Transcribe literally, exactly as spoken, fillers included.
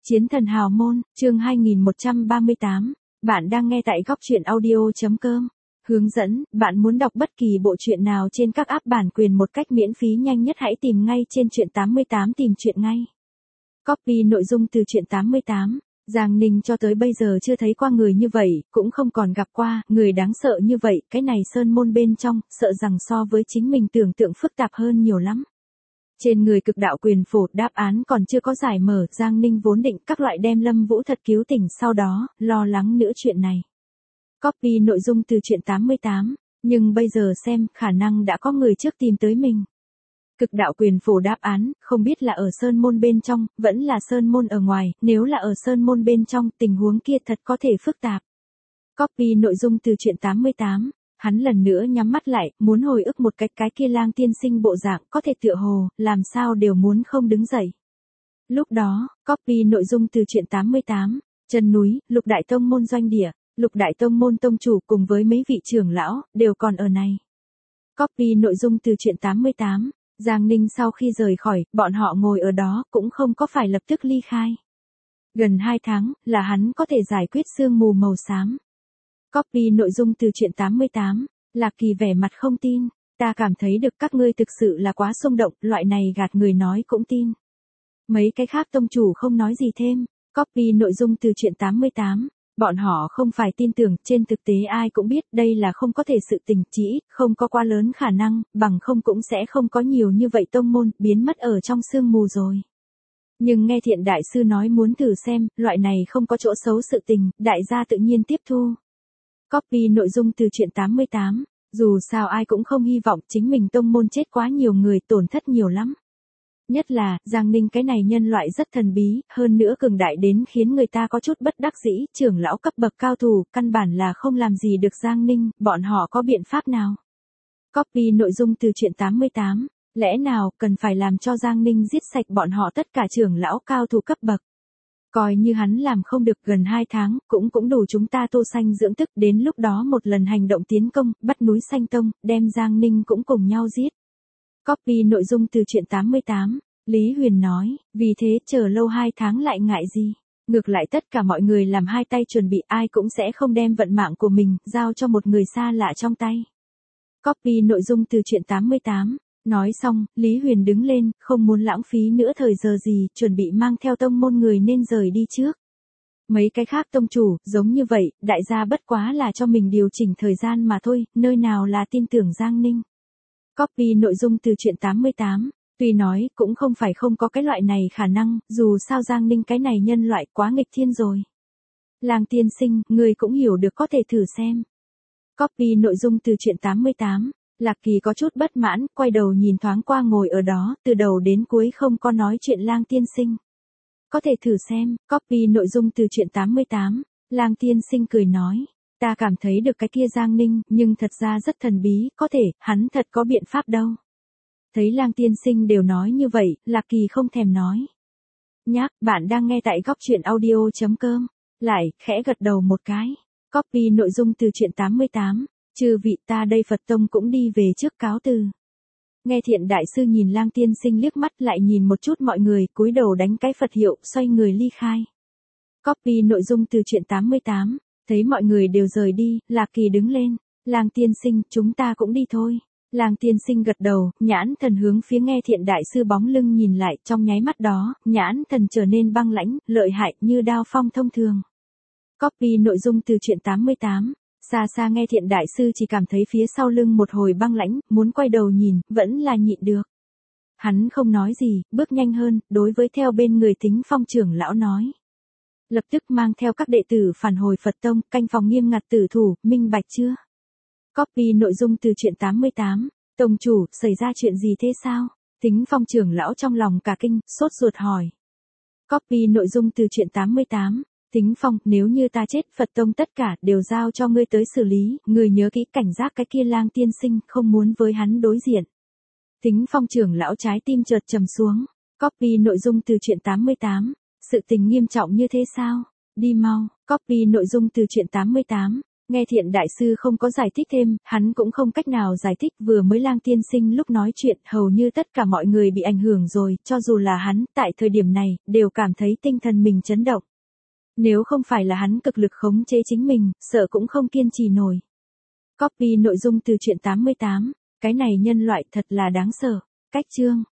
Chiến thần hào môn, chương hai nghìn một trăm ba mươi tám. Bạn đang nghe tại góc truyện audio chấm com. Hướng dẫn, bạn muốn đọc bất kỳ bộ truyện nào trên các app bản quyền một cách miễn phí nhanh nhất hãy tìm ngay trên truyện tám mươi tám tìm truyện ngay. Copy nội dung từ truyện tám mươi tám. Giang Ninh cho tới bây giờ chưa thấy qua người như vậy, cũng không còn gặp qua, người đáng sợ như vậy, cái này sơn môn bên trong, sợ rằng so với chính mình tưởng tượng phức tạp hơn nhiều lắm. Trên người cực đạo quyền phổ đáp án còn chưa có giải mở, Giang Ninh vốn định các loại đem Lâm Vũ thật cứu tỉnh sau đó, lo lắng nữa chuyện này. Copy nội dung từ truyện tám mươi tám, nhưng bây giờ xem, khả năng đã có người trước tìm tới mình. Cực đạo quyền phổ đáp án, không biết là ở sơn môn bên trong, vẫn là sơn môn ở ngoài, nếu là ở sơn môn bên trong, tình huống kia thật có thể phức tạp. Copy nội dung từ truyện tám mươi tám. Hắn lần nữa nhắm mắt lại, muốn hồi ức một cách cái kia Lang tiên sinh bộ dạng, có thể tựa hồ, làm sao đều muốn không đứng dậy. Lúc đó, copy nội dung từ truyện tám mươi tám, chân núi, Lục Đại Tông môn doanh địa, Lục Đại Tông môn tông chủ cùng với mấy vị trưởng lão, đều còn ở này. Copy nội dung từ truyện tám mươi tám, Giang Ninh sau khi rời khỏi, bọn họ ngồi ở đó, cũng không có phải lập tức ly khai. Gần hai tháng, là hắn có thể giải quyết sương mù màu xám. Copy nội dung từ truyện tám mươi tám, Lạc Kỳ vẻ mặt không tin, ta cảm thấy được các ngươi thực sự là quá xung động, loại này gạt người nói cũng tin. Mấy cái khác tông chủ không nói gì thêm, copy nội dung từ truyện tám mươi tám, bọn họ không phải tin tưởng, trên thực tế ai cũng biết đây là không có thể sự tình, chỉ ít không có quá lớn khả năng, bằng không cũng sẽ không có nhiều như vậy tông môn biến mất ở trong sương mù rồi. Nhưng nghe Thiện đại sư nói muốn thử xem, loại này không có chỗ xấu sự tình, đại gia tự nhiên tiếp thu. Copy nội dung từ truyện tám mươi tám, dù sao ai cũng không hy vọng chính mình tông môn chết quá nhiều người, tổn thất nhiều lắm. Nhất là, Giang Ninh cái này nhân loại rất thần bí, hơn nữa cường đại đến khiến người ta có chút bất đắc dĩ, trưởng lão cấp bậc cao thủ, căn bản là không làm gì được Giang Ninh, bọn họ có biện pháp nào? Copy nội dung từ truyện tám mươi tám, lẽ nào cần phải làm cho Giang Ninh giết sạch bọn họ tất cả trưởng lão cao thủ cấp bậc? Coi như hắn làm không được gần hai tháng, cũng cũng đủ chúng ta tu sanh dưỡng thức, đến lúc đó một lần hành động tiến công, bắt núi Xanh Tông, đem Giang Ninh cũng cùng nhau giết. Copy nội dung từ truyện tám mươi tám, Lý Huyền nói, vì thế chờ lâu hai tháng lại ngại gì. Ngược lại tất cả mọi người làm hai tay chuẩn bị, ai cũng sẽ không đem vận mạng của mình, giao cho một người xa lạ trong tay. Copy nội dung từ truyện tám mươi tám. Nói xong, Lý Huyền đứng lên, không muốn lãng phí nữa thời giờ gì, chuẩn bị mang theo tông môn người nên rời đi trước. Mấy cái khác tông chủ, giống như vậy, đại gia bất quá là cho mình điều chỉnh thời gian mà thôi, nơi nào là tin tưởng Giang Ninh. Copy nội dung từ truyện tám mươi tám, tuy nói, cũng không phải không có cái loại này khả năng, dù sao Giang Ninh cái này nhân loại quá nghịch thiên rồi. Lang tiên sinh, người cũng hiểu được có thể thử xem. Copy nội dung từ truyện tám mươi tám. Lạc Kỳ có chút bất mãn, quay đầu nhìn thoáng qua ngồi ở đó, từ đầu đến cuối không có nói chuyện Lang tiên sinh. Có thể thử xem, copy nội dung từ truyện tám mươi tám, Lang tiên sinh cười nói, ta cảm thấy được cái kia Giang Ninh, nhưng thật ra rất thần bí, có thể, hắn thật có biện pháp đâu. Thấy Lang tiên sinh đều nói như vậy, Lạc Kỳ không thèm nói. Nhắc, bạn đang nghe tại góc truyện audio chấm com, lại, khẽ gật đầu một cái, copy nội dung từ truyện tám mươi tám. Chư vị, ta đây Phật tông cũng đi về trước cáo từ. Nghe Thiện đại sư nhìn Lang tiên sinh liếc mắt lại nhìn một chút mọi người, cúi đầu đánh cái Phật hiệu, xoay người ly khai. Copy nội dung từ truyện tám mươi tám, thấy mọi người đều rời đi, Lạc Kỳ đứng lên, Lang tiên sinh, chúng ta cũng đi thôi. Lang tiên sinh gật đầu, nhãn thần hướng phía nghe Thiện đại sư bóng lưng nhìn lại, trong nháy mắt đó, nhãn thần trở nên băng lãnh, lợi hại như đao phong thông thường. Copy nội dung từ truyện tám mươi tám. Xa xa nghe Thiện đại sư chỉ cảm thấy phía sau lưng một hồi băng lãnh, muốn quay đầu nhìn, vẫn là nhịn được. Hắn không nói gì, bước nhanh hơn, đối với theo bên người Tính Phong trưởng lão nói. Lập tức mang theo các đệ tử phản hồi Phật tông, canh phòng nghiêm ngặt tử thủ, minh bạch chưa? Copy nội dung từ truyện tám mươi tám, tông chủ, xảy ra chuyện gì thế sao? Tính Phong trưởng lão trong lòng cả kinh, sốt ruột hỏi. Copy nội dung từ truyện tám mươi tám. Tính Phong, nếu như ta chết, Phật tông tất cả đều giao cho ngươi tới xử lý, ngươi nhớ kỹ cảnh giác cái kia Lang tiên sinh, không muốn với hắn đối diện. Tính Phong trưởng lão trái tim chợt trầm xuống. Copy nội dung từ truyện tám mươi tám, sự tình nghiêm trọng như thế sao? Đi mau. Copy nội dung từ truyện tám mươi tám, Nghe Thiện đại sư không có giải thích thêm, hắn cũng không cách nào giải thích, vừa mới Lang tiên sinh lúc nói chuyện, hầu như tất cả mọi người bị ảnh hưởng rồi, cho dù là hắn, tại thời điểm này, đều cảm thấy tinh thần mình chấn động. Nếu không phải là hắn cực lực khống chế chính mình, sợ cũng không kiên trì nổi. Copy nội dung từ truyện tám mươi tám, cái này nhân loại thật là đáng sợ. Cách chương